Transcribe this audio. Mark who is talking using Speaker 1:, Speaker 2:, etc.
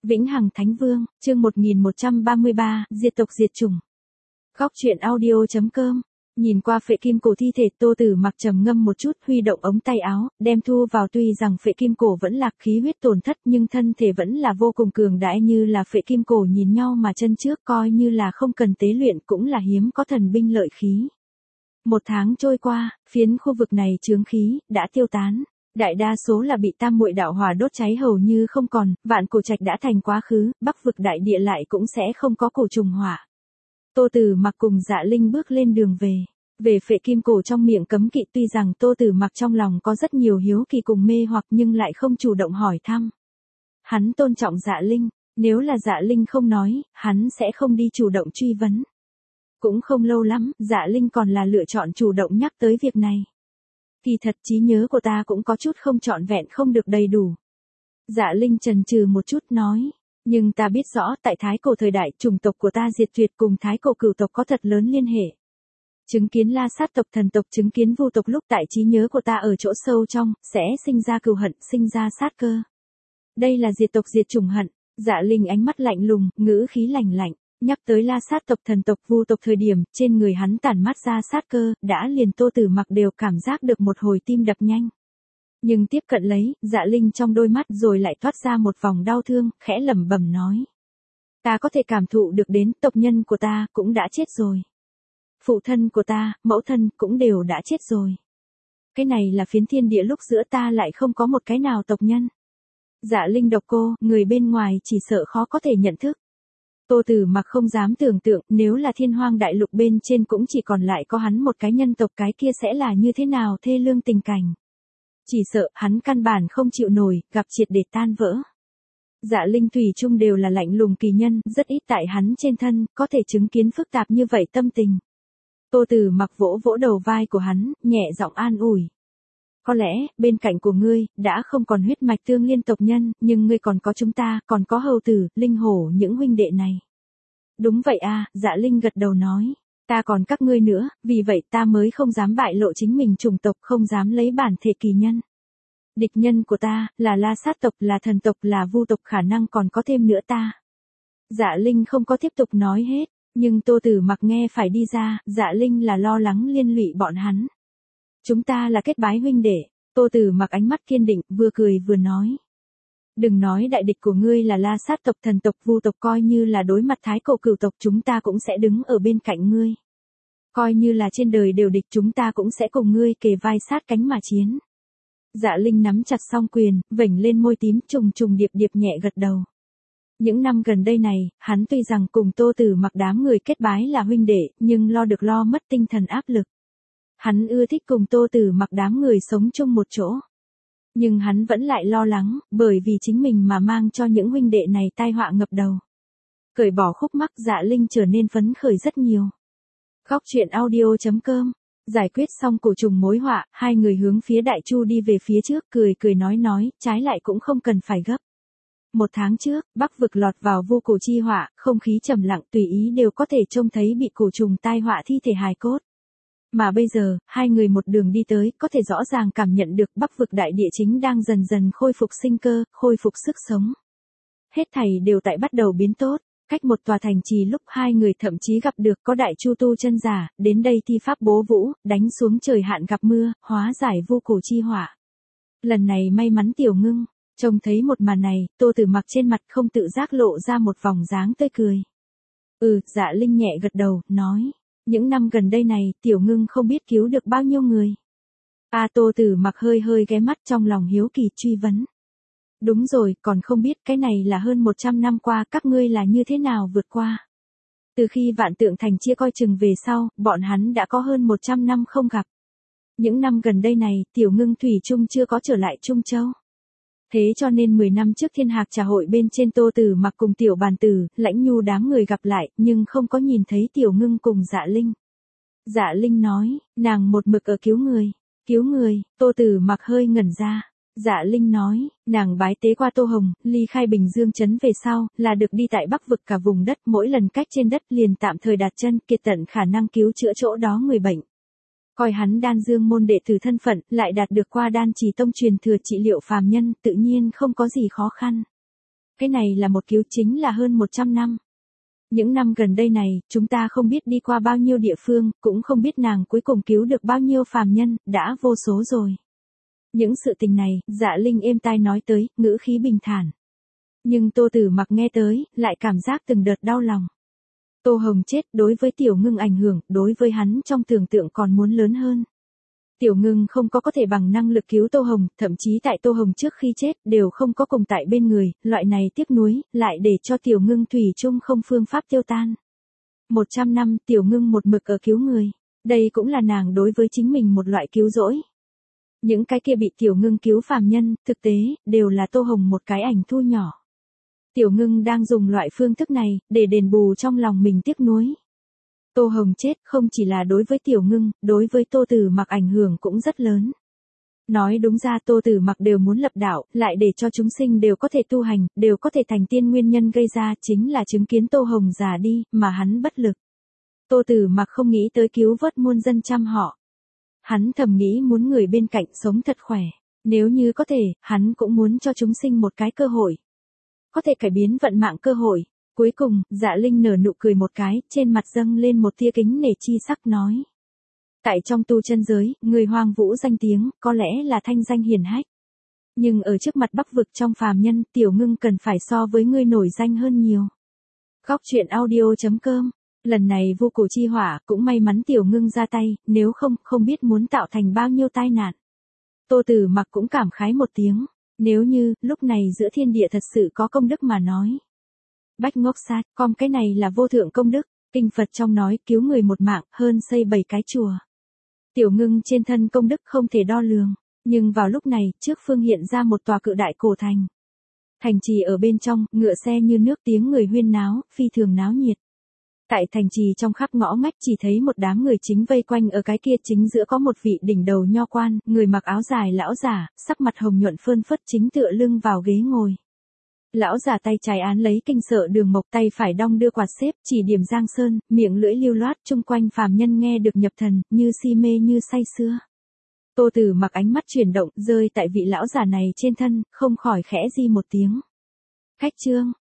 Speaker 1: Vĩnh Hằng Thánh Vương, chương 1133, diệt tộc diệt chủng. Góc truyện audio.com. Nhìn qua phệ kim cổ thi thể, Tô Tử Mặc trầm ngâm một chút, huy động ống tay áo, đem thu vào. Tuy rằng phệ kim cổ vẫn lạc, khí huyết tổn thất, nhưng thân thể vẫn là vô cùng cường đại, như là phệ kim cổ nhìn nhau mà chân trước, coi như là không cần tế luyện cũng là hiếm có thần binh lợi khí. Một tháng trôi qua, phiến khu vực này chướng khí đã tiêu tán. Đại đa số là bị tam muội đạo hỏa đốt cháy hầu như không còn, Vạn Cổ Trạch đã thành quá khứ, Bắc vực đại địa lại cũng sẽ không có cổ trùng hỏa. Tô Tử Mặc cùng Dạ Linh bước lên đường về. Về phệ kim cổ trong miệng cấm kỵ, tuy rằng Tô Tử Mặc trong lòng có rất nhiều hiếu kỳ cùng mê hoặc nhưng lại không chủ động hỏi thăm. Hắn tôn trọng Dạ Linh, nếu là Dạ Linh không nói, hắn sẽ không đi chủ động truy vấn. Cũng không lâu lắm, Dạ Linh còn là lựa chọn chủ động nhắc tới việc này. Kỳ thật trí nhớ của ta cũng có chút không trọn vẹn, không được đầy đủ. Dạ Linh chần chừ một chút nói, nhưng ta biết rõ tại Thái Cổ thời đại, chủng tộc của ta diệt tuyệt cùng Thái Cổ cửu tộc có thật lớn liên hệ. Chứng kiến La Sát tộc, thần tộc, chứng kiến Vu tộc, lúc tại trí nhớ của ta ở chỗ sâu trong, sẽ sinh ra cừu hận, sinh ra sát cơ. Đây là diệt tộc diệt chủng hận. Dạ Linh ánh mắt lạnh lùng, ngữ khí lạnh lạnh. Nhắc tới La Sát tộc, thần tộc, Vu tộc thời điểm, trên người hắn tản mát ra sát cơ, đã liền Tô Tử Mặc đều cảm giác được một hồi tim đập nhanh. Nhưng tiếp cận lấy, Dạ Linh trong đôi mắt rồi lại thoát ra một vòng đau thương, khẽ lẩm bẩm nói. Ta có thể cảm thụ được đến, tộc nhân của ta cũng đã chết rồi. Phụ thân của ta, mẫu thân cũng đều đã chết rồi. Cái này là phiến thiên địa lúc giữa ta lại không có một cái nào tộc nhân. Dạ Linh độc cô, người bên ngoài chỉ sợ khó có thể nhận thức. Tô Tử Mặc không dám tưởng tượng, nếu là Thiên Hoang đại lục bên trên cũng chỉ còn lại có hắn một cái nhân tộc, cái kia sẽ là như thế nào thê lương tình cảnh. Chỉ sợ hắn căn bản không chịu nổi, gặp triệt để tan vỡ. Dạ Linh thủy chung đều là lạnh lùng kỳ nhân, rất ít tại hắn trên thân có thể chứng kiến phức tạp như vậy tâm tình. Tô Tử Mặc vỗ vỗ đầu vai của hắn, nhẹ giọng an ủi. Có lẽ, bên cạnh của ngươi, đã không còn huyết mạch tương liên tộc nhân, nhưng ngươi còn có chúng ta, còn có hầu tử, linh hổ, những huynh đệ này. Đúng vậy à, Dạ Linh gật đầu nói. Ta còn các ngươi nữa, vì vậy ta mới không dám bại lộ chính mình chủng tộc, không dám lấy bản thể kỳ nhân. Địch nhân của ta, là La Sát tộc, là thần tộc, là Vu tộc, khả năng còn có thêm nữa ta. Dạ Linh không có tiếp tục nói hết, nhưng Tô Tử Mặc nghe phải đi ra, Dạ Linh là lo lắng liên lụy bọn hắn. Chúng ta là kết bái huynh đệ. Tô Tử Mặc ánh mắt kiên định, vừa cười vừa nói. Đừng nói đại địch của ngươi là La Sát tộc, thần tộc, Vu tộc, coi như là đối mặt Thái Cổ cửu tộc, chúng ta cũng sẽ đứng ở bên cạnh ngươi. Coi như là trên đời đều địch, chúng ta cũng sẽ cùng ngươi kề vai sát cánh mà chiến. Dạ Linh nắm chặt song quyền, vểnh lên môi tím, trùng trùng điệp điệp nhẹ gật đầu. Những năm gần đây này, hắn tuy rằng cùng Tô Tử Mặc đám người kết bái là huynh đệ, nhưng lo được lo mất tinh thần áp lực. Hắn ưa thích cùng Tô Tử Mặc đám người sống chung một chỗ. Nhưng hắn vẫn lại lo lắng, bởi vì chính mình mà mang cho những huynh đệ này tai họa ngập đầu. Cởi bỏ khúc mắc, Dạ Linh trở nên phấn khởi rất nhiều. Góc truyện audio.com. Giải quyết xong cổ trùng mối họa, hai người hướng phía Đại Chu đi về phía trước, cười cười nói, trái lại cũng không cần phải gấp. Một tháng trước, Bắc vực lọt vào vô cổ chi họa, không khí trầm lặng, tùy ý đều có thể trông thấy bị cổ trùng tai họa thi thể hài cốt. Mà bây giờ, hai người một đường đi tới, có thể rõ ràng cảm nhận được Bắc vực đại địa chính đang dần dần khôi phục sinh cơ, khôi phục sức sống. Hết thảy đều tại bắt đầu biến tốt. Cách một tòa thành trì, lúc hai người thậm chí gặp được có Đại Chu tu chân giả, đến đây thi pháp bố vũ, đánh xuống trời hạn gặp mưa, hóa giải vô cổ chi họa. Lần này may mắn Tiểu Ngưng, trông thấy một màn này, Tô Tử Mặc trên mặt không tự giác lộ ra một vòng dáng tươi cười. Dạ Linh nhẹ gật đầu, nói. Những năm gần đây này, Tiểu Ngưng không biết cứu được bao nhiêu người. Tô Tử Mặc hơi ghé mắt, trong lòng hiếu kỳ truy vấn. Đúng rồi, còn không biết cái này là hơn 100 năm qua các ngươi là như thế nào vượt qua. Từ khi Vạn Tượng Thành chia coi chừng về sau, bọn hắn đã có hơn 100 năm không gặp. Những năm gần đây này, Tiểu Ngưng thủy chung chưa có trở lại Trung Châu. Thế cho nên 10 năm trước Thiên Hạc trà hội bên trên, Tô Tử Mặc cùng Tiểu Bàn Tử, Lãnh Nhu đám người gặp lại, nhưng không có nhìn thấy Tiểu Ngưng cùng Dạ Linh. Dạ Linh nói, nàng một mực ở cứu người. Cứu người? Tô Tử Mặc hơi ngẩn ra. Dạ Linh nói, nàng bái tế qua Tô Hồng, ly khai Bình Dương trấn về sau, là được đi tại Bắc vực cả vùng đất, mỗi lần cách trên đất liền tạm thời đặt chân, kiệt tận khả năng cứu chữa chỗ đó người bệnh. Coi hắn Đan Dương môn đệ tử thân phận, lại đạt được qua Đan Trì tông truyền thừa trị liệu phàm nhân, tự nhiên không có gì khó khăn. Cái này là một cứu chính là hơn 100 năm. Những năm gần đây này, chúng ta không biết đi qua bao nhiêu địa phương, cũng không biết nàng cuối cùng cứu được bao nhiêu phàm nhân, đã vô số rồi. Những sự tình này, Dạ Linh êm tai nói tới, ngữ khí bình thản. Nhưng Tô Tử Mặc nghe tới, lại cảm giác từng đợt đau lòng. Tô Hồng chết đối với Tiểu Ngưng ảnh hưởng, đối với hắn trong tưởng tượng còn muốn lớn hơn. Tiểu Ngưng không có thể bằng năng lực cứu Tô Hồng, thậm chí tại Tô Hồng trước khi chết, đều không có cùng tại bên người, loại này tiếc nuối, lại để cho Tiểu Ngưng thủy chung không phương pháp tiêu tan. 100 năm Tiểu Ngưng một mực ở cứu người, đây cũng là nàng đối với chính mình một loại cứu rỗi. Những cái kia bị Tiểu Ngưng cứu phàm nhân, thực tế, đều là Tô Hồng một cái ảnh thu nhỏ. Tiểu Ngưng đang dùng loại phương thức này, để đền bù trong lòng mình tiếc nuối. Tô Hồng chết không chỉ là đối với Tiểu Ngưng, đối với Tô Tử Mặc ảnh hưởng cũng rất lớn. Nói đúng ra Tô Tử Mặc đều muốn lập đạo, lại để cho chúng sinh đều có thể tu hành, đều có thể thành tiên, nguyên nhân gây ra chính là chứng kiến Tô Hồng già đi, mà hắn bất lực. Tô Tử Mặc không nghĩ tới cứu vớt muôn dân trăm họ. Hắn thầm nghĩ muốn người bên cạnh sống thật khỏe. Nếu như có thể, hắn cũng muốn cho chúng sinh một cái cơ hội. Có thể cải biến vận mạng cơ hội. Cuối cùng, Dạ Linh nở nụ cười một cái, trên mặt dâng lên một tia kính nể chi sắc nói. Tại trong tu chân giới, người Hoang Vũ danh tiếng, có lẽ là thanh danh hiển hách. Nhưng ở trước mặt Bắc vực trong phàm nhân, Tiểu Ngưng cần phải so với ngươi nổi danh hơn nhiều. Góc truyện audio.com. Lần này vô cổ chi hỏa, cũng may mắn Tiểu Ngưng ra tay, nếu không biết muốn tạo thành bao nhiêu tai nạn. Tô Tử Mặc cũng cảm khái một tiếng, nếu như, lúc này giữa thiên địa thật sự có công đức mà nói. Bách Ngốc Sát, cái này là vô thượng công đức, kinh Phật trong nói cứu người một mạng, hơn xây 7 cái chùa. Tiểu Ngưng trên thân công đức không thể đo lường, nhưng vào lúc này, trước phương hiện ra một tòa cự đại cổ thành. Thành trì ở bên trong, ngựa xe như nước, tiếng người huyên náo, phi thường náo nhiệt. Tại thành trì trong khắp ngõ ngách chỉ thấy một đám người chính vây quanh ở cái kia, chính giữa có một vị đỉnh đầu nho quan, người mặc áo dài lão giả, sắc mặt hồng nhuận phơn phất, chính tựa lưng vào ghế ngồi. Lão giả tay trái án lấy kinh sợ đường mộc, tay phải đong đưa quạt xếp, chỉ điểm giang sơn, miệng lưỡi lưu loát, chung quanh phàm nhân nghe được nhập thần, như si mê như say sưa. Tô Tử Mặc ánh mắt chuyển động, rơi tại vị lão giả này trên thân, không khỏi khẽ di một tiếng. Khách trương,